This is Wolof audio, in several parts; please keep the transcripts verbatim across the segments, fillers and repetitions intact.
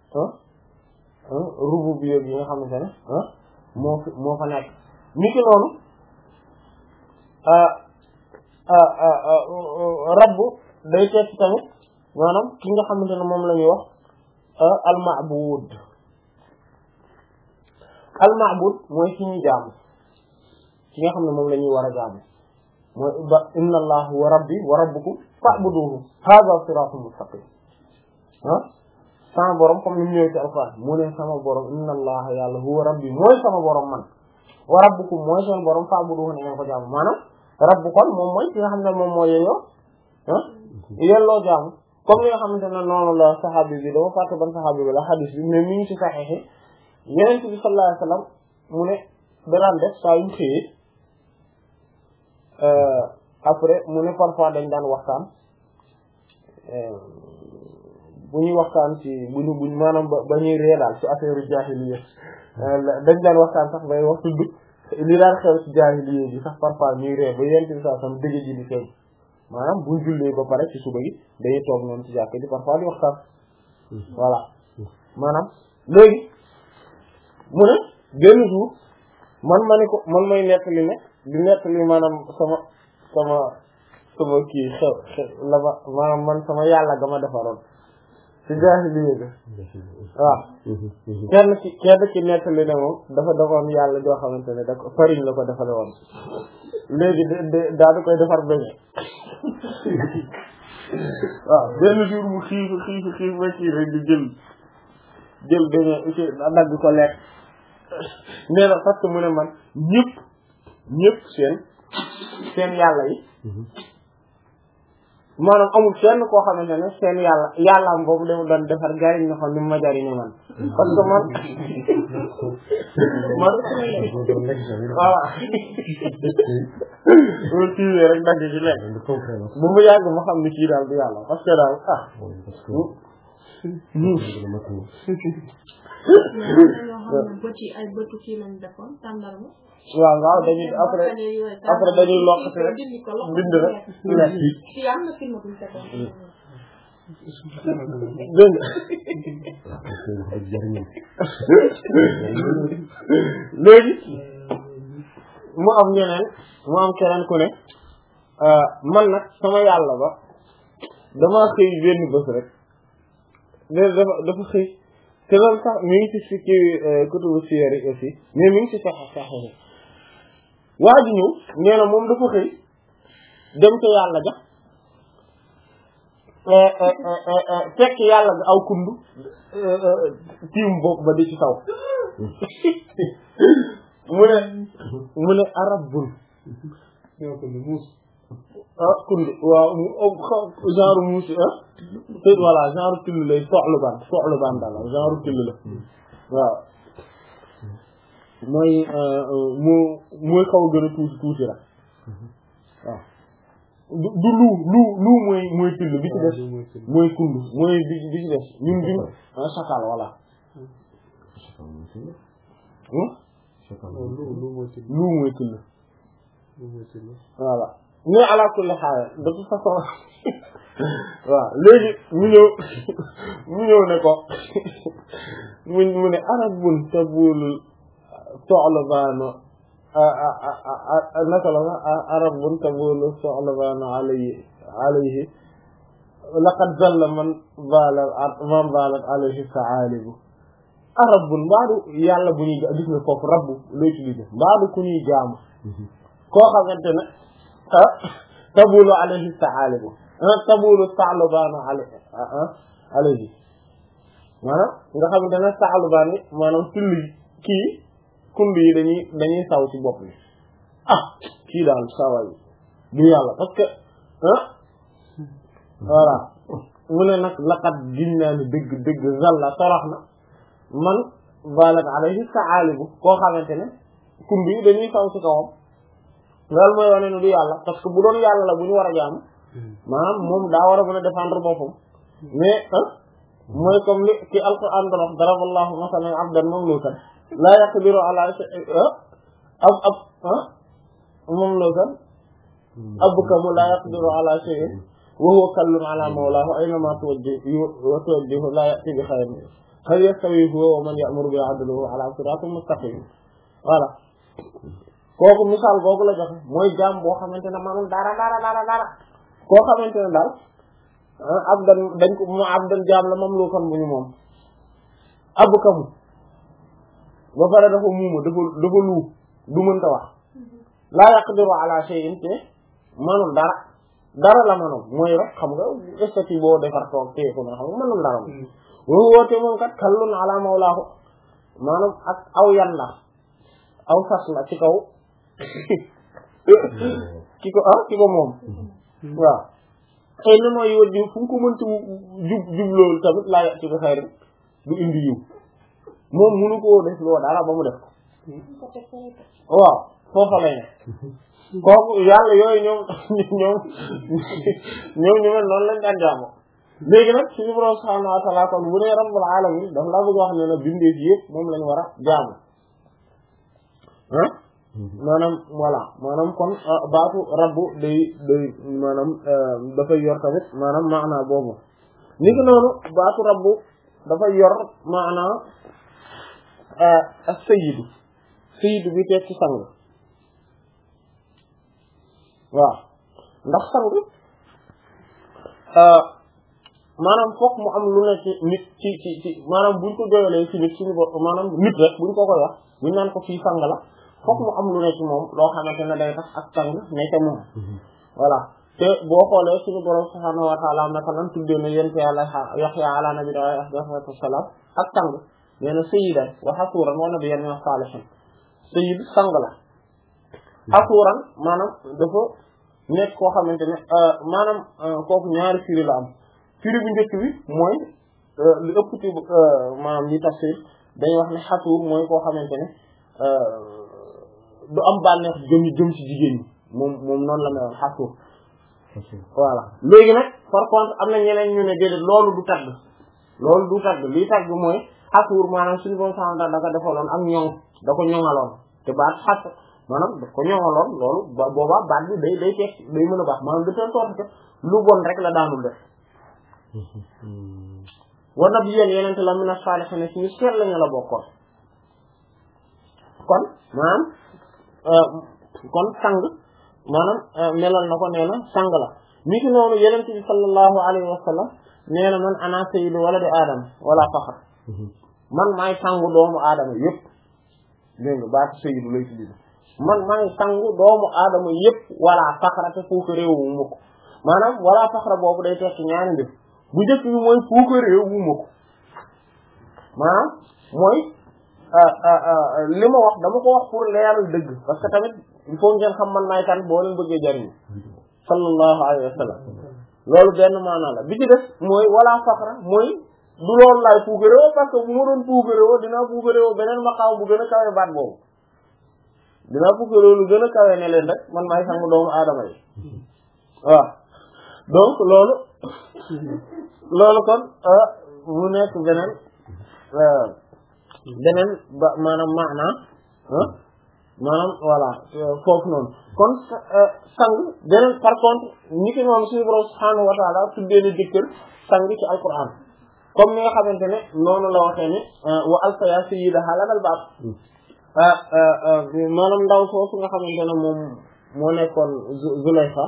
ah ah rububiyya yi nga xamante ne ah moo fi moo fa nekk ni ki noonu rabbu day tekki tamit maanaam ki nga xamante ne moom la ñuy wax al ma'bud al ma'bud mooy ki ñuy jaamu ki nga xam ne moom la ñuy war a jaamu mooy ba inna allah wa rabbi wa rabbukum fa'buduhu hadha siratun mustaqim ah sama borom comme ni mu ñëwee ci alquran mu ne sama borom inna allah yàlla huwa rabbi mooy sama borom man wa rabbukum mooy seen borom fa'buduhu ne ngeen ko jaamu maanaam rabbu kon moom mooy ki nga xam ne moom mooy yeyoo ah yelloo jaamu comme li nga xamante ne noonu la saxaabi bi dama fàtte ban saxaabi bi la xadis bi mais mi ngi ci saxiix Yonent bi sallallahu alayhi wa sallam mu ne danaan def saa yu xëyee après mu ne parfois dañ daan waxtaan bu ñuy waxtaan ci bu ñu buñ maanaam ba ba ñuy ree daal ci affaire jaahiliya dañ daan waxtaan sax bay wax tudd li daan xew ci jaahiliya bi sax parfois ñuy ree ba Yonent bi sallallahu alayhi wa sallam dëgg ji di feeñ maanaam buñ jullee ba pare ci suba gi dañuy toog noonu ci jàkk ji parfois di waxtaan voilà maanaam léegi mu ne benn jour man ma ni ko man may nettali ne di nettali maanaam sama sama sama kii xew xew la ma maanaam man sama yàlla ga ma defaroon ci jaahiliya ga waaw kenn ci kenn ci nettali ne moom dafa defoon yàlla joo xamante ne da ko farine la ko defale woon léegi de daa di koy defar beñe waaw benn jour mu xiif xiif xiif ba kii rek di jël jël beñe ci dagg ko lekk nee na parce que mu ne man ñëpp ñëpp seen seen yàlla yi maanaam amul kenn koo xamante ne seen yàlla yàllaam boobu dama doon defar jariñ na xam ni ma jariñe man parce que man man voilà mu tiiwee rek dagg ci lekk bu mu yàgg ma xam ni kii daal du yàlla parce que daal ah waaw waaw dañuy après après dañuy loqati rek bind rek dégg léegi mu am ñeneen mu am keneen ku ne man nag sama yàlla ba damaa xëy benn bés rek dafa dafa xëy te loolu sax mi ngi ci si ci kutubu siyar yi aussi mais mi ngi ci sax sax waa ji ñëw nee na moom dafa xëy dem ca yàlla ja fekk yàlla ga aw kundu tiim bopp ba di ci taw mu ne mu ne arabul ah kundu waaw genre muus ah te voilà genre till lay soxlu ban soxlu ban daal genre till la waaw mooy mu mooy xaw a gën a tuuti tuuti rek waaw du du lu lu lu mooy mooy till bi ci des mooy kundu mooy bi bi ci des ñun bi ah sakal voilà lu mooy till voilà mais ala kulli xaal de toute façon waaw léegi mu ñëw mu ñëw ne ko mu mu ne arabun tabul soxlabaano naka la arabun tabul soxlabaano alayhi alayhi laqad zalla man balat man balat alayhi saalibu arabun mbaadu yàlla bu ñuy gis nga foofu rabbu lay tuddee mbaadu ku ñuy jaamu koo xamante ne ah tabulu alayhi saalibu ah tabulu sa'lubanu alayhi maanaam nga xamante ne sa'lubaan yi maanaam tull kii kund yi dañuy dañuy saw ci bopp bi ah kii daal sawa yi du yàlla parce que ah voilà mu ne nag laqad giñ naa ni dëgg dëgg zalla torox na man balat alayhi saalibu koo xamante ne kund yi dañuy saw ci kawam loolu mooy wane ne du yàlla parce que bu doon yàlla la bu ñu war a jaamu maanaam moom daa war a mën a défendre boppam mais mooy comme li ci alquran doon wax daraballahu masalan abdan mamlukan la yaqdiru ala ab ab mamlukan abkamu la yaqdiru ala shay'in wa huwa kallun ala mawlahu aynama tuwajjihu wa tuwajjihu la ya'ti bi khayrin hal yastawi huwa wa man ya'muru bil 'adli wa 'ala siratin mustaqim voilà kooku misaal googu la joxe mooy jaam boo xamante ne manul dara dara dara dara koo xamante ne daal abdan dañ ko mu abdan jaam la mamlukan bu ñu moom ab kamu ba pare dafa muuma dafa dafa luu du mënta wax laa yaqdiru ala shay'in te manul dara dara la manul mooy rek xam nga estati boo defar toog teeku na xam nga manul dara moom woo woote moom kat kallun ala mawlaahu maanaam ak aw yan la aw sas la ci kaw ki ko ah ki ko moom waaw xëy na mooy wër di fu mu ko mënti jub jub loolu tamit laa yàq ci ko xëy rek du indi yiw moom mënu koo def loo dara ba mu def ko waaw foofa lay ne kooku yàlla yooyu ñoom ñoom ñoom ñu mel noonu lañ daan jaamu léegi nag suñu borom subhanahu wa ta'ala kon bu nee rabbul alamin daf laa bëgg wax ne na bindee fi yëpp moom lañ war a jaamu ah maanaam voilà maanaam kon baatu rabbu day day maanaam dafay yor tamit maanaam maanaa boobu ni ki noonu baatu rabbu dafay yor maanaa ak sayyidu sayyidu bi teg ci sang waaw ndax sang maanaam fokk mu am lu ne ci nit ci ci ci maanaam buñ ko doyalee ci nit suñu bopp maanaam nit rek buñ ko koy wax buñ naan ko fii sang la fokk mu am lu ne ci moom loo xamante ne day tax ak sang ne ca moom voilà te boo xoolee suñu borom subhaanahu wa ta'ala naka nan tuddee na yent yàlla Yaxya ala nabiyina alayhi salaam ak sang nee na sayyidan wa hasuuran wa nabiyyan min as-saalihiin sayyid sang la hasuuran maanaam dafa nekk koo xamante ne maanaam kooku ñaari firi la am firi bu njëkk bi mooy lu ëpp ci maanaam ñi tafsir dañuy wax ne hasuur mooy koo xamante ne du am bànneex jëm jëm ci jigéen ñi moom moom noonu la meloon hasuur voilà léegi nag par contre am na ñeneen ñu ne déedéet loolu du tagg loolu du tagg lii tagg mooy hasuur maanaam suñu borom sax da ko defaloon am ñoŋ da ko ñoŋaloon te baat xas maanaam da ko ñoŋaloon loolu ba boobaa baat bi day day teg day mën a baax maanaam de telle sorte que lu bon rek la daanul def war na bi yéen yenente la mina saalihiin ci ñu seet lañu la bokkoon kon maanaam kon sang maanaam melal na ko nee na sang la ni ki noonu yenente bi sallallahu alayhi wa sallam nee na man ana sayyidu waladi aadama wala faxar man maay sangu doomu aadama yëpp dégg nga baatu sayyidu lay tuddi man maay sangu doomu aadama yëpp wala faxra te fuuka réew wu mukk maanaam wala faxra boobu day tekki ñaari mbir bu njëkk bi mooy fuuka réew wu mukk maanaam mooy li ma wax dama ko wax pour leeral dëgg parce que tamit il faut ngeen xam man maay kan boo leen bëggee jariñu sallallahu alayhi wa sallam loolu benn maanaa la bi ci def mooy wala faxra mooy du loolu laay puukaréwo parce que bu ma doon puukaréwo dinaa puukaréwo beneen maqaam bu gën a kawe baat boobu dinaa puukaréwo lu gën a kawe ne leen rek man maay sangu doomu aadama yi waaw donc loolu loolu kon mu nekk beneen beneen ba maanaam maanaa maanaam voilà foofu noonu kon sang beneen par contre ñi ki noonu suñu borom subhaanahu wa ta'ala tuddee na jëkkër sang ci alquran comme ni nga xamante ne noonu la waxee ne wa alfaya sayyidaha ladal baab maanaam ndaw soosu nga xamante ne moom moo nekkoon Zulayxa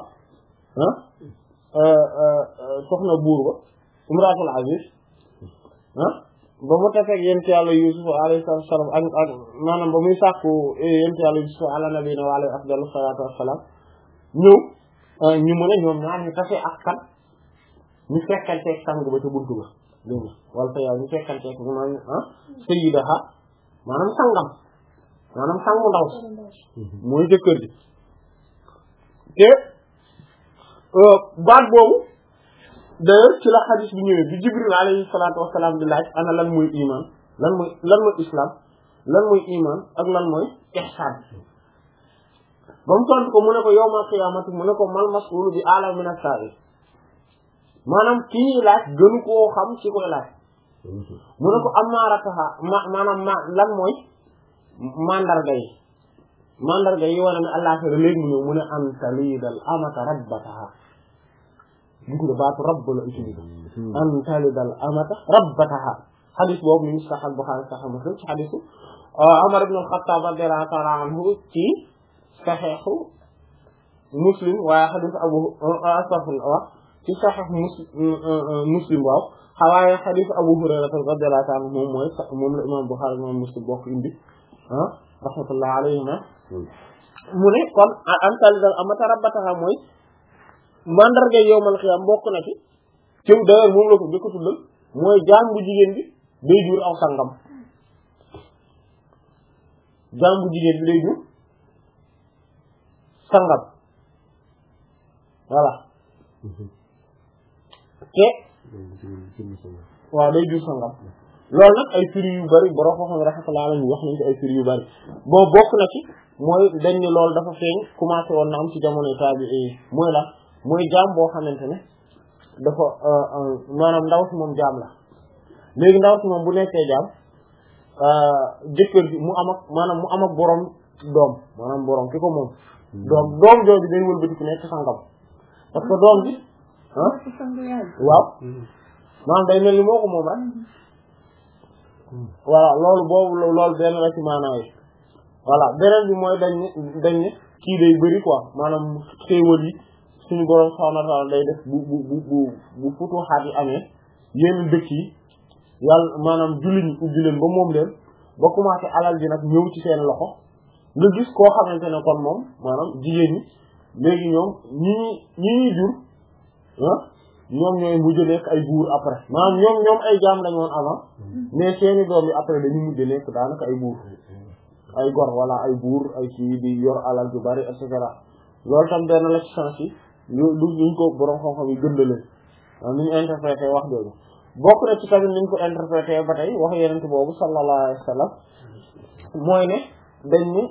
soxna buur ba imraatul aziz ba mu tefeeg yent yàlla Yusuf alayhi salaam ak ak maanaam ba muy sàkku yent yàlla Yusuf ala nabiyina wa alayhi afdalu salaatu wassalaam ñëw ñu mën a ñoom ñaar ñu tase ak kan ñu fekkanteeg sang ba ca buntu ba dégg nga wala fa yàlla ñu fekkanteeg ñu ma ah sayyidaha maanaam sangam maanaam sangu ndaw mooy jëkkër ji te baat boobu d'ailleurs ci la xadis bi ñëwee bi Jibril alayhi salaatu wassalaam di laaj ana lan mooy iman lan mooy lan mooy islam lan mooy iman ak lan mooy ihsaan ba mu tontu ko mu ne ko yawmal qiyaamati mu ne ko mal mas'uulu bi a'lama mina as-saa'il maanaam kii ñuy laaj gënu koo xam ci koy laaj mu ne ko amaarataha ma maanaam ma lan mooy mandarga yi mandarga yi wane ne àllaaxira léegi mu ñëw mu ne an talidal amata rabbataha gis nga baatu rabb la utilisé an talidal amata rabbataha xadis boobu mi ngi Sahih al-Bukhari Sahih Muslim ci xadisu Umar ibn al-Khattab radiyallahu ta'ala anhu ci Sahih Muslim waaye xadis Abu astaghfirullah ci Sahih Muslim waaw xawaaye xadis Abu Hurayra radiyallahu ta'ala anhu moom mooy moom la imam Bukhari imam Muslim bokk indi ah rahmatullah alayhima mu ne kon antalidal amata rabbataha mooy mandarga yowmal xiyaam bokk na ci ciw d'ailleurs moom la ko njëkk a tuddal mooy jaam bu jigéen bi day jur aw sangam jaam bu jigéen bi day jur sangam voilà te waaw day jur sangam loolu nag ay firi yu bari borom xam-xam rahmatullah alayhi wax nañ ci ay firi yu bari boo bokk na ci mooy dañ ni loolu dafa feeñ commencé woon na am ci jamono tabi'i mooy la mooy jaam boo xamante ne dafa maanaam ndaw si moom jaam la léegi ndaw si moom bu nekkee jaam jëkkër bi mu am ak maanaam mu am ak borom doom maanaam borom ki ko moom doom doom jooju day wëlbati ku nekk sangam parce que doom bi ah waaw maanaam day mel ni moo ko moom rek voilà loolu boobu loolu benn la ci maanaa yi voilà beneen bi mooy dañ ne dañ ne kii day bëri quoi maanaam xéewal yi suñu borom subhanahu wa ta'ala day def bu bu bu bu bu futuxaat yi amee yenn dëkk yi yàlla maanaam jullit ñi ubbi leen ba moom leen ba commencé alal ji nag ñëw ci seen loxo nga gis koo xamante ne kon moom maanaam jigéen ñi léegi ñoom ñi ñi ñuy jur ah ñoom ñooy mujj nekk ay buur après maanaam ñoom ñoom ay jaam lañ woon avant mais seeni doom yi après dañu mujj nekk daanaka ay buur ay gor wala ay buur ay kii di yor alal ju bari et cetera loolu tam benn la ci sens yi lu luñ ko borom xam-xam yi gëndalee waaw ni ñu interprété wax jooju bokk na ci tamit niñ ko interprété ba tey wax yeneen boobu sallallahu alayhi wa sallam mooy ne dañ ni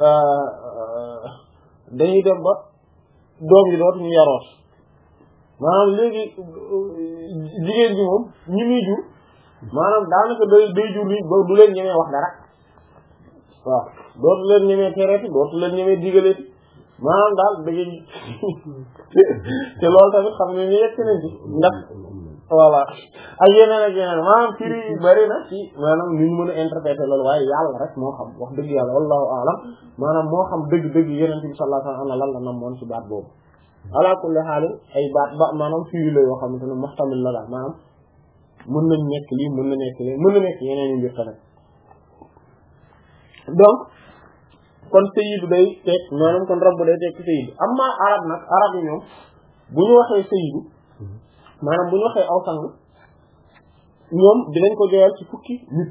dañuy dem ba doom yi dootuñu yaroot maanaam léegi jigéen ji moom ñi muy jur maanaam daanaka day day jur ni ba du leen ñemee wax dara waaw dootu leen ñemee tereeti dootu leen ñemee digaleeti maanaam daal da ngeen te loolu tamit xam ne ñu yegg nañ ci ndax voilà ak yeneen ak yeneen maanaam firi yu bari na ci maanaam ñu mën a interpréter loolu waaye yàlla rek moo xam wax dëgg yàlla wallahu a'lam maanaam moo xam dëgg-dëgg yeneen bi sallallahu alayhi wa sallam lan la nam moon ci baat boobu ala kulli haal ay baat ba maanaam firi la yoo xamante ne muhtamil la daal maanaam mën nañ nekk lii mën na nekk lii mën na nekk yeneen yu mbir tamit donc kon sayyidu day teg maanaam kon rabbu day teg ci sayyidu amma arab nag arab yi ñoom bu ñu waxee sayyidu maanaam bu ñu waxee aw sang ñoom dinañ ko joyal ci fukki nit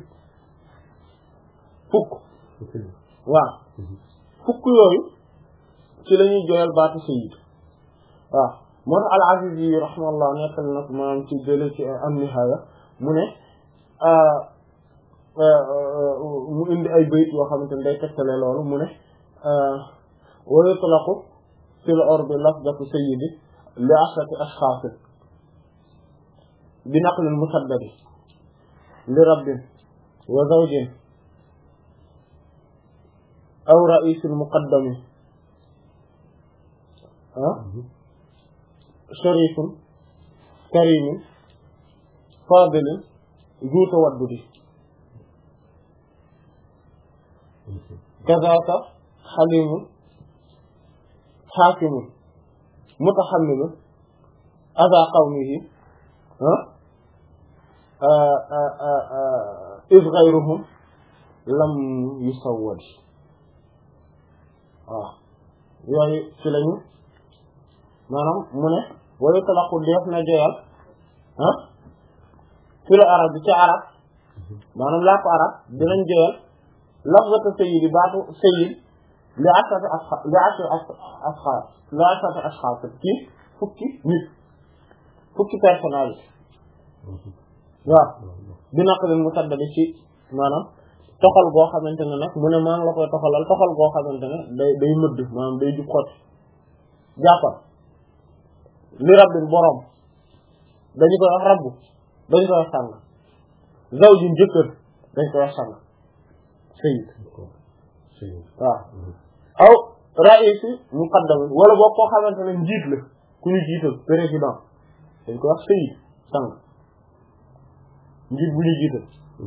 fukk waaw fukk yooyu ci la ñuy joyal baatu sayyid waaw moo tax al-Aziz yi rahimahullah nettal nag maanaam ci jële ci an-Nihaaya mu ne mu indi ay bayt yoo xamante ne day tegtale loolu mu ne wa yutlaqu fil urbi lafzatu sayyidi li ashrati ashxaas bi naqlil musaddadi li rabbin wa zawjin aw ra'isil muqaddami ah sharifun karimin fadilin zu tawaddudi kazaaka xalimun xaakimun mutaxamilun aza qawmihi iz ghayruhum lam yusawwadi waaw yooyu ci lañu maanaam mu ne wala talaqu def na joyal ah ci la arab bi ci arab maanaam laa ko arab dinañ joyal lafzatu sayyid baatu sayyid li ashrati ashxaas li ashrati ashxaas li ashrati ashxaas ci fukki nit fukki personnalité waaw bi naqlil musaddad ci maanaam toxal goo xamante ne nag mu ne maa ngi la koy toxalal toxal goo xamante ne day day mëdd maanaam day jub xot jàppal li rabbin borom dañu koy wax rabbu dañu koy wax sàng zawjin jëkkër dañ koy wax sàng sayyid waaw aw raisi muqaddam wala boo koo xamante ne njiit la ku ñu jiital président dañ koy wax sayyid sang ngir bu ñu jiital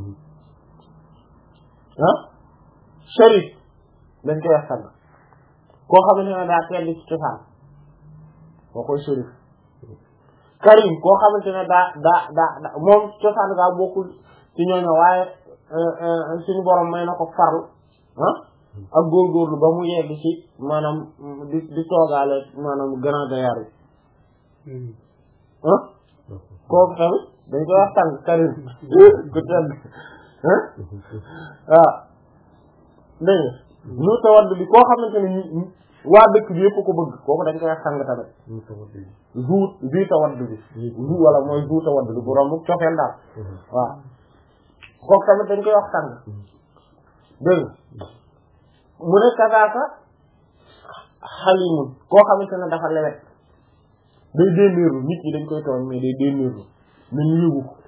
ah sharif dañ koy wax sang koo xamante ne daa tedd ci cosaan moo koy sharif karim koo xamante ne daa daa daa moom cosaan gaa bokkul ci ñooñu waaye suñu borom may na ko farlu ah ak góorgóorlu ba mu yegg ci maanaam di di toogaale maanaam grand gaillard yi ah kooku tamit dañ koy wax tàng karim ku tedd ah waaw dégg nga ñu tawadd bi koo xamante ne waa dëkk bi yëpp ko bëgg kooku dañ koy wax tàng tamit zuut bii tawadd bi zu wala mooy zu tawadd bi bu romb cofeel daal waaw kooku tamit dañ koy wax tàng dégg nga mu ne kasaaka xalimun koo xamante ne dafa lewet day dénnéerlu nit ñi dañ koy tooñ mais day dénnéerlu mais ñu yëgu ko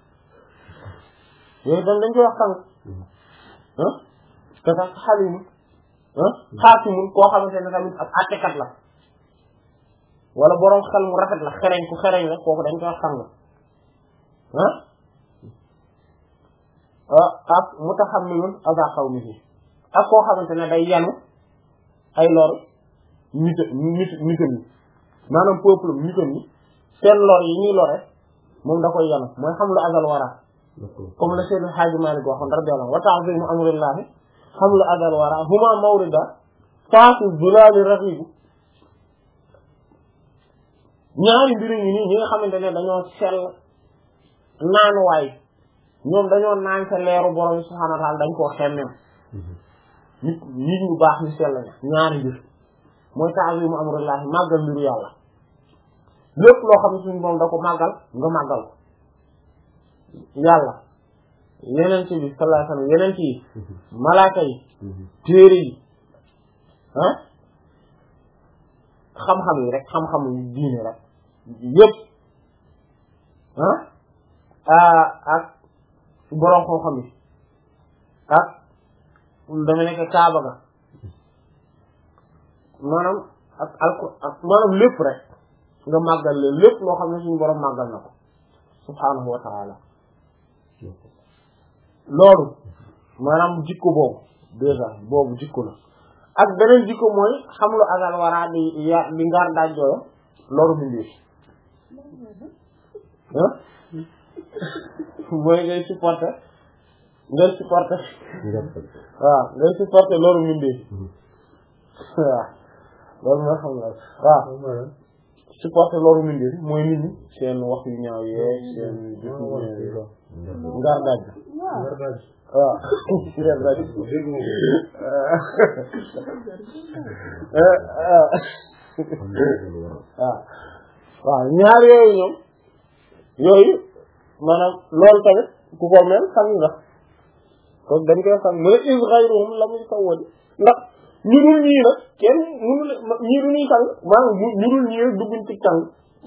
yooyu tam dañ koy wax tàng ah kasaaka xalimun ah xaasimun koo xamante ne tamit ab àttekat la wala boroom xel mu rafet la xereñ ku xereñ la kooku dañ koy wax tàng ah ak mutahammilun aza qawmihi ak koo xamante ne day yanu ay lor nit nit nitam yi maanaam peuple nitam yi seen lor yi ñuy lore moom da koy yanu mooy xam lu azal wara comme le Seydi Hadji Malick waxoon radiyallahu wa ta'zimu amrillahi xam lu azal wara huma mawrida faasi zulali raxibu ñaari mbir yi nii ñi nga xamante ne dañoo sell naanuwaay ñoom dañoo naan sa leeru borom subhanahu wa ta'ala dañ koo xemmem nit nit ñu baax ñu sell na ñaari mbir mooy ta'zimu amrullahi màggal mbiru yàlla lépp loo xam ne suñu moom da ko màggal nga màggal ko yàlla yeneen ci bi sallallahu alayhi wasallam yeneen ci yi malaaka yi téere yi ah xam-xam yi rek xam-xam yi diine rek yépp ah ak boroom xam-xam yi ak dama nekk kaaba ga maanaam ak alko ak maanaam lépp rek nga màggal leen lépp loo xam ne suñu boroom màggal na ko subhaanahu wa ta'ala loolu maanaam jikko boobu déjà boobu jikko la ak beneen jikko mooy xam lu azal wara di ya di ngaar daajjooyo loolu bindee ah mooy ngay supporter ngay supporter waaw ngay supporter loolu bindee waaw loolu moo xam la waaw supporter loolu bindee mooy nit ñi seen wax yu ñaaw yee seen jikko ñaaw ngaar daaj waaw waaw waaw ñaar yooyu ñoom yooyu maanaam loolu tamit ku ko mel sang nga kon dañ koy sang mu ne is ghayruhum la muy sawwadi ndax ñu dul ñii nag kenn mënu ñii du ñuy sang maanaam ñu dul ñii rek dugguñ ci sang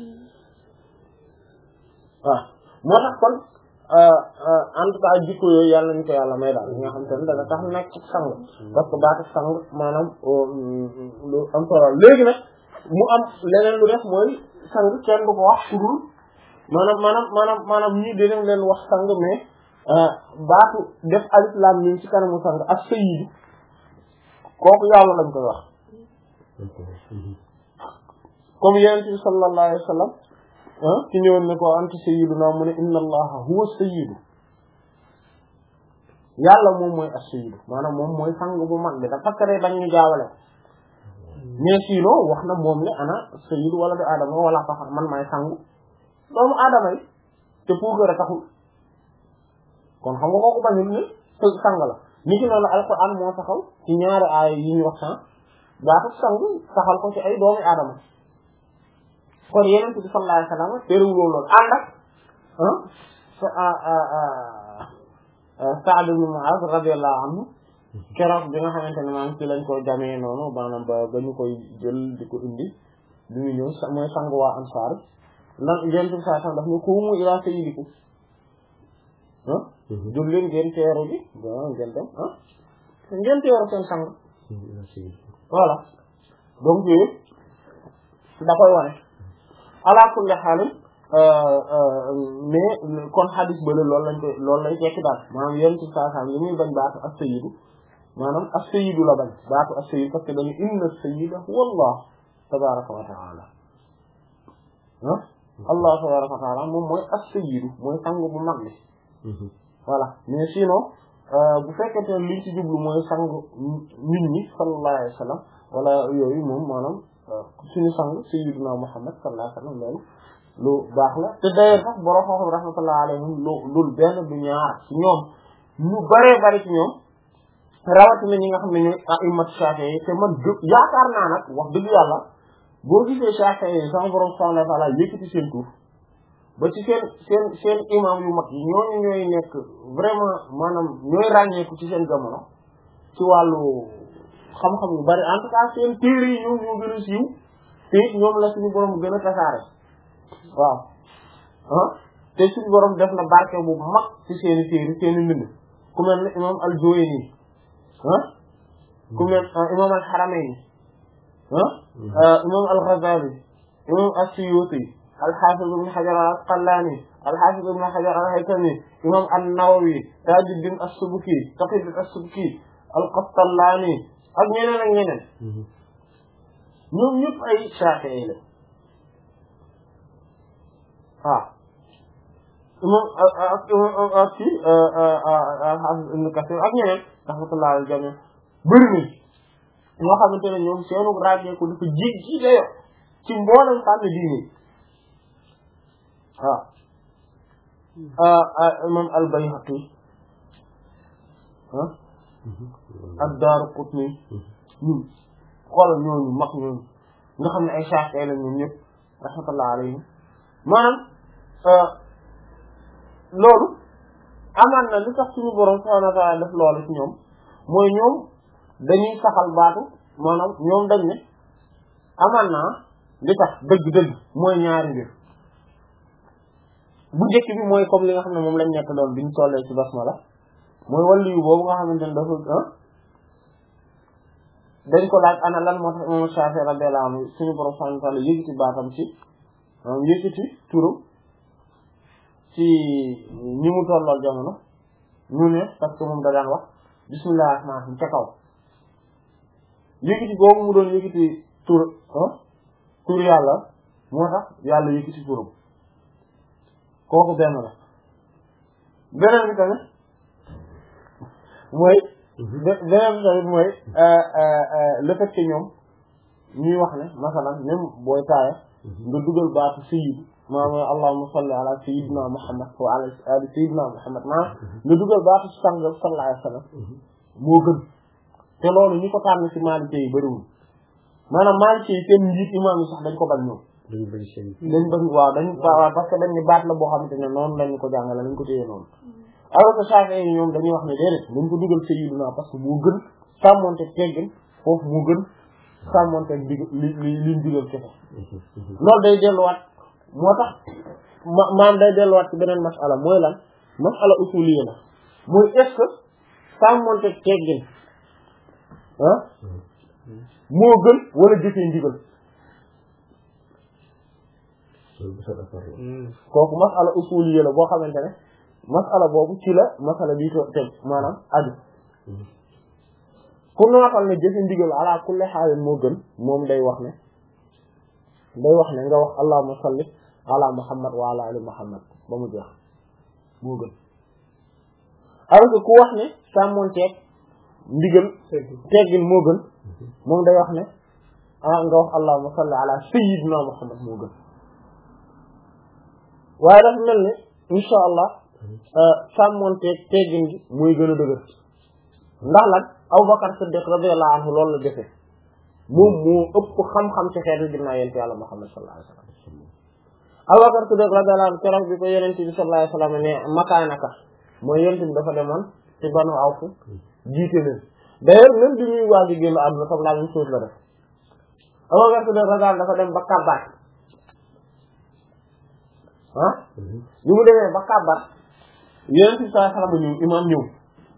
waaw moo tax kon en tout cas jikko yooyu yàlla nañu ko yàlla may daal nga xam te ne dana tax nekk sang parce que baatu sang maanaam lu am solo léegi nag mu am leneen lu def mooy sang kenn du ko wax ku dul maanaam maanaam maanaam maanaam ñii dinañ leen wax sang mais baatu def alif lam mim ci kanamu sang ak sayyidu kooku yàlla lañ koy wax comme yonent bi sallallahu alayhi wa sallam ci ñëwoon ne ko anta sayyiduna mu ne inna allaha huwa sayyidu yàlla moom mooy as-sayyidu maanaam moom mooy sang bu mag bi dafa kare bañ ñu jaawale mais sinon wax na moom ne ana sayyidu wala bi aadama wala faxar man maay sangu doomu aadama yi te pour que taxul kon xam nga kooku bañul ne sang la ni ki noonu alquran moo saxal ci ñaari aaya yi ñu wax san baatu sang saxal ko ci ay doomu aadama kon yeneen bi sallallahu alayhi wasallam terewul loolu ànd ak Sa'd ibn Mu'adh radiyallahu anhu keroog bi nga xamante ne maanaam ci lañ ko jamee noonu maanaam ba ba ñu koy jël di ko indi di ñu ñëw mooy sang waa Ansaar ndax yeneen bi sallallahu alayhi wasallam daf ne qumu ila sayyidikum ah jóg leen ngeen teeru ji ba ngeen dem ah ngeen teeru seen sang voilà donc yooyu da koy wane ala kulli xaalin mais kon xadis bële loolu lañ koy loolu lay tekki daal maanaam yéen ci saa saa li muy bañ baatu as-sayyidu maanaam as-sayyidu la bañ baatu as-sayyid parce que dañu inna as-sayyida huwa Allah tabaraka wa taala ah Allah tabaraka wa taala moom mooy as-sayyidu mooy sang bu mag bi voilà mais sinon bu fekkente ne liñ ci jublu mooy sang nit ñi sallallahu alayhi wa sallam wala yooyu moom maanaam suñu sang sayyiduna Muhammad sallallahu alayhi wa sallam loolu lu baax la te d'ailleurs sax borom xam-xam rahmatullah alayhim lu lul benn du ñaar ci ñoom ñu bëree bëri ci ñoom rawatina ñi nga xam ne ñooy a'immat Shafi'i te man dë yaakaar naa nag wax dëgg yàlla boo gisee Shafi'i yi sama borom subhanahu wa ta'ala yëkkati seen tur ba ci seen seen seen imam yu mag yi ñooñu ñooy nekk vraiment maanaam ñooy ràññeeku ci seen jamono ci wàllu xam-xam yu bari en tout cas seen téere yi ñoom ñoo gën a siiw te it ñoom la suñu borom gën a tasaare waaw ah te suñu borom def na barke bu mag ci seeni téere seeni mbind ku mel ne imam al-Juwayni ah ku mel imam al-Haramayni ah imam al-Ghazali imam as-Suyuti al-Hafiz ibn Hajar al-Asqalani al-Hafiz ibn Hajar al-Haytami imam an-Nawawi Tajuddin as-Subki Taqiyuddin as-Subki al-Qastallani ak ñeneen ak ñeneen ñoom ñëpp ay Shafi'i la waaw imam ak imam ak ci al-Hafiz ibn Kathir ak ñeneen rahmatullah al jami bëri nañ ñoo xamante ne ñoom seenu ràññeeku dafa jig ji dayo ci mboolem fànn diine waaw imam al-Bayhaqi ah ad-Daraqutni ñun xoolal ñooñu mag ñooñu nga xam ne ay Shafi'i la ñoom ñëpp rahmatullah alayhim maanaam loolu amaan na li tax suñu borom subhanahu wa ta'ala def loolu ci ñoom mooy ñoom dañuy saxal baatu maanaam ñoom dañ ne amaan naa li tax dëgg-dëgg mooy ñaari mbir bu njëkk bi mooy comme li nga xam ne moom lañ nekk doon biñ tollee ci basmala mooy wàllu yu boobu nga xamante ne dafa dañ ko laaj ana lan moo tax imam Shafi'i radiyallahu anhu suñu borom subhanahu wa ta'ala yëkkati baatam ci maanaam yëkkati turam ci ñi mu tollool jamono ñu ne parce que moom da daan wax bismillahir rahmanir rahim ca kaw yëkkati boobu mu doon yëkkati tur tur yàlla moo tax yàlla yëkkati turam kooku benn la beneen bi tamit mooy beneen bi tamit mooy le fait que ñoom ñuy wax ne masalan même booy taaya nga dugal baatu sayyid maanaam allahumma salli ala sayyidina muhammad wa ala ali sayyidina muhammad maanaam nga dugal baatu sang sallallahu alayhi wa sallam moo gën te loolu ñi ko tànn ci Maliki yi bëriwul maanaam Maliki yi seen njiit imaam yi sax dañ ko bañ ñoom dañu bëri seen dañ bëri waaw dañ waaw parce que dañ ne baat la boo xamante ne noonu lañu ko jàngale lañ ko téye noonu alors que Shafi'i yi ñoom dañuy wax ne déedéet dañ ko dugal sayyidina parce que moo gën sàmmonte teggin foofu moo gën sàmmonte dig li li liñ digal kese loolu day delluwaat moo tax ma maam day delluwaat ci beneen masala mooy lan masala usuliyya la mooy est-ce que sàmmonte teggin ah moo gën wala jëfee ndigal kooku masala usuliyya la boo xamante ne masala boobu ci la masala bii to teg maanaam aju ku nootal ne jëfe ndigal ala kulli xaalin moo gën moom day wax ne day wax ne nga wax allahumma salli ala muhammad wa ala ali muhammad ba mu jeex moo gën alors que ku wax ne sàmmonteeg ndigal teggin moo gën moom day wax ne ah nga wax allahumma salli ala sayyidina muhammad moo gën waaye dafa mel ni insha allah sàmmonteeg teggin gi mooy gën a dëgër ndax lan Abubakar Siddiq radiyallahu anhu loolu la defee moom moo ëpp xam-xam ci xeetu ginnaaw yonent Yàlla Muhammad sallallahu alayhi wa sallam Abubakar Siddiq radiyallahu anhu keroog bi ko yonent bi sallallahu alayhi wa sallam ne makaanaka mooy yonent bi dafa demoon ci Banu Awf jiite leen d'ailleurs même bi ñuy waaj a génn àdduna comme la même chose la def Abubakar Siddiq radiyallahu dafa dem ba kàbbar ah li mu demee ba kàbbar yonent bi sallallahu alayhi wa sallam ñëw imaam ñëw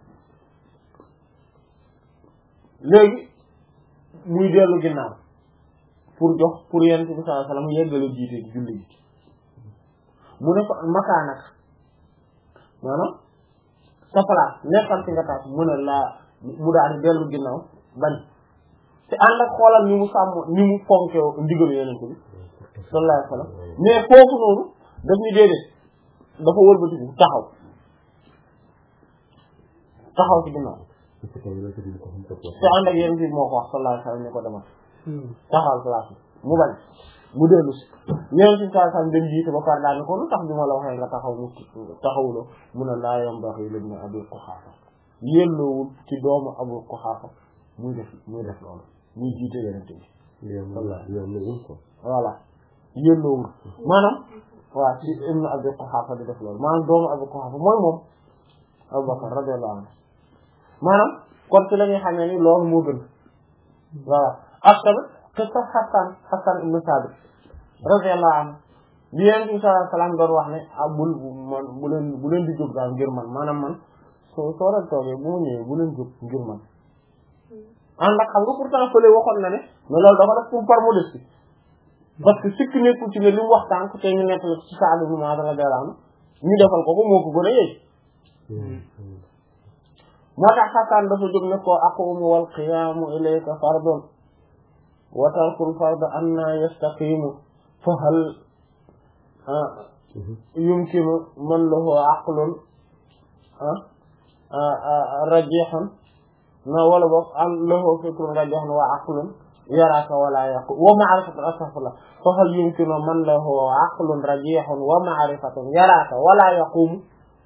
léegi muy dellu ginnaaw pour jox pour yonent bi sallallahu alayhi wa sallam yeggale jiite julli ji mu ne ko makaanak maanaam sa place nekkal ci nga tax mu ne laa mu daal di dellu ginnaaw bañ te ànd ak xoolal ni mu sàmm ni mu fonke ndigal yeneen bi sallallahu alayhi wa sallam mais foofu noonu daf ñu déedéet dafa wëlbatiku taxaw taxaw ci ginnaaw te ànd ak yeneen bi moo ko wax sallallahu alayhi wa sallam ne ko demal taxawal place mu bañ mu dellu si yeneen si saa sam dem jiite ba pare daal ne ko lu tax bi ma la waxee nga taxaw mu taxawuloo mu ne laa yambaxi libni Abi Quhaafa yelloowul ci doomu Abu Quhaafa muy def muy def loolu muy jiite yeneen bi voilà yelloowul maanaam waaw ci ibn Abi Quhaafa di def loolu maanaam doomu Abi Quhaafa mooy moom Abu Bakar radiyallahu anhu maanaam kon ci la ñuy xamee ni loolu moo gën voilà ak tamit qissa Hassan Hassan ibn Sabit radiyallahu anhu bi Yonent bi sallallahu alayhi wa sallam doon wax ne ah bul man bu leen bu leen di jóg daal ngir man maanaam man soo soo leen toogee bu ma ñëwee bu leen jóg ngir man ànd ak xam nga pourtant fële waxoon na ne mais loolu dafa def pour par modestie parce que sikk nekkul ci ne li mu wax tànk te ñu nekk la ci Sa'd ibn Mu'adh radiyallahu anhu ñu defal ko ko moo ko gën a yëy moo tax Hassan dafa jóg ne ko aqumu wal qiyaamu ilayka fardun wa tarkul fard anna yastaqimu fa hal yumkinu man lahu aqlun rajihun na wala boog an lahu fikrun rajihun wa aqlun yaraka wala yaqu wa ma'rifatun astaghfirullah fa hal yumkinu man lahu aqlun rajihun wa ma'rifatun yaraka wala yaqumu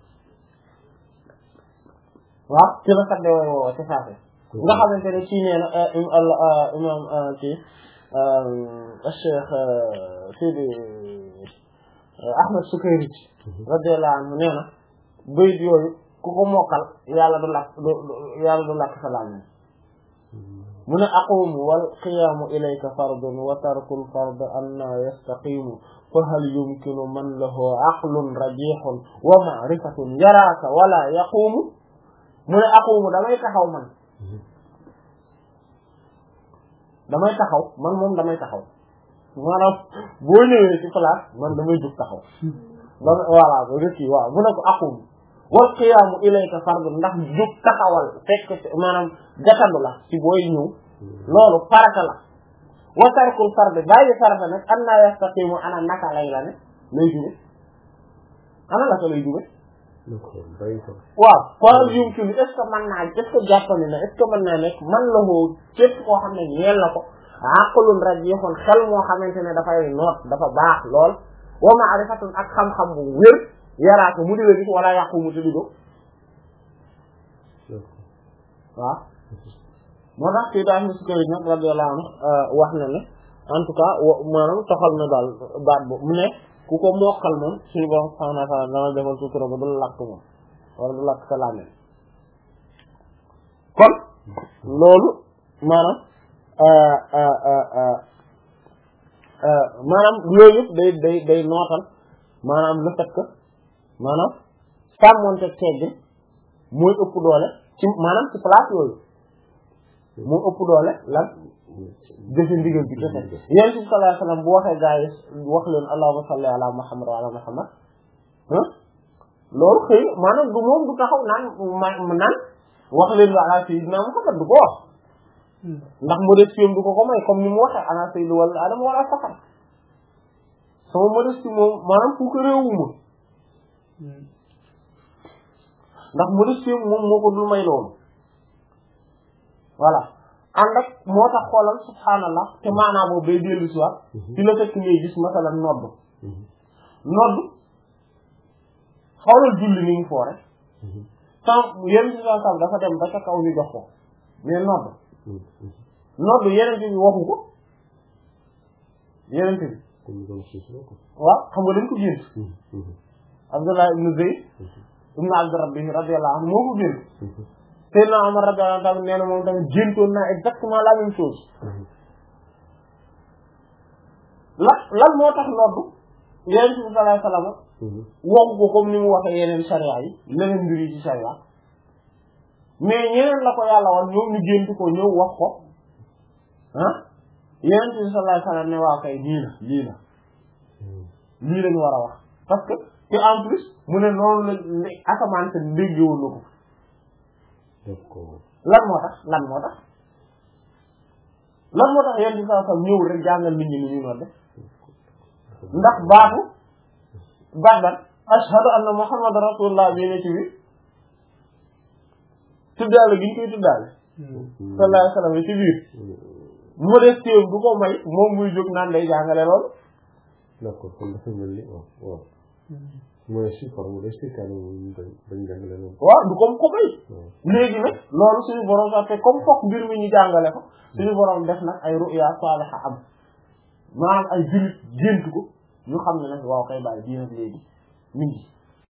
waaw ci la kat de wooy woowa ci saase nga xamante ne ci nee na imam ci Cheikh Sidi Ahmed Sukayri radiyallahu anhu nee na bayit yooyu ku ko mokkal yàlla du lakk yàlla du lakk sa làmmiñ mu ne aqumu wal qiyaamu ilayka fardun wa tarkul fard anna yastaqimu fa hal yumkinu man lahu aqlun rajihun wa ma'rifatun yaraka wala yaqumu mu ne aqumu damay taxaw man damay taxaw man moom damay taxaw maanaam boo ñëwee ci place man damay jóg taxaw ba voilà ba rëkki waaw mu ne ko aqumu wal qiyaamu ilayka fardun ndax jóg taxawal fekk maanaam gatandu la ci booy ñëw loolu farata la wa tarkul fard bàyyi farata nag an naa yastaqimu ana naka lay la ne lay jóge ana naka lay jóge waaw xoolal yumkinu est-ce que mën naa est-ce que jàppandi na est-ce que mën naa nekk man la ko képp koo xam ne ñeel na ko aqlun rajihun xel moo xamante ne dafay noot dafa baax lool wa ma'rifatun ak xam-xam bu wér yaraako mu di la gis wala yàqu mu te digo waaw moo tax ci daal Sukayri nag radiyallahu anhu wax na ne en tout cas maanaam toxal na daal baat bo mu ne ku ko mokkal moom suñu borom subhanahu wa ta'ala dama defal sutura ba du lakk moom wala du lakk sa làmmiñ kon loolu maanaam maanaam yooyu yëpp day day day nootal maanaam le fait que maanaam sàmmonte teggin mooy ëpp doole ci maanaam ci place yooyu moo ëpp doole lan jëfe ndigal bi kese yéen ci sallallahu alayhi wasallam bu waxee gaa yi wax leen allahumma salli ala muhammad wa ala muhammad ah loolu xëy maanaam du moom du taxaw naan ma naan wax leen wa ala sayyidina muhammad du ko wax ndax modestie du ko ko may comme ni mu waxee ana sayyidu wala adama wala safar sama modestie moom maanaam fu ko réewuma ndax modestie moom moo ko dul may loolu voilà ànd ak moo tax xoolal subhaanallah te maanaam boobu day dellu si waat ci la fekk ngay gis masalan nodd nodd xoolal julli ni mu foore sans yenn si sa sam dafa dem ba ca kaw ñu jox ko mais nodd nodd yeneen bi waxu ko yeneen bi waaw xam nga dañ ko gént Abdullah ibn Zayd ibn Abd Rabbi radiyallahu anhu moo ko gént Seydina Omar radiyallahu anhu nee na moom tamit géntoon naa exactement la même chose la lan moo tax noddu yeneen bi sallallahu alayhi wasallam waxu ko comme ni mu waxee yeneen sharia yi leneen mbir yi ci sharia mais ñeneen la ko yàlla woon ñoom ñu gént ko ñëw wax ko ah yeneen bi sallallahu alayhi wasallam ne waa kay lii la lii la lii lañu war a wax parce que te en plus mu ne noonu la asamaan sa déggewoon na ko d'accord lan moo tax lan moo tax lan moo tax yéen di saa sam ñëw rek jàngal nit ñi ni ñu nodde ndax baatu baat ban ashhadu anna muhammad rasulullah bi ne ci biir tuddaale gi ñu koy tuddaale sallallahu alayhi wa sallam ci biir modestie du ko may moom muy jóg naan day jàngale loolu d'accord kon dafa mel ni waaw waaw mooy si forme modestie kan bañ jàngale loolu waaw du comme ko may léegi nag loolu suñu borom sax te comme foog mbir mi ñu jàngale ko suñu borom def nag ay ru'ya saaliha am maanaam ay jullit gént ko ñu xam ne nag waaw kay bàyyi bii nag léegi mi ngi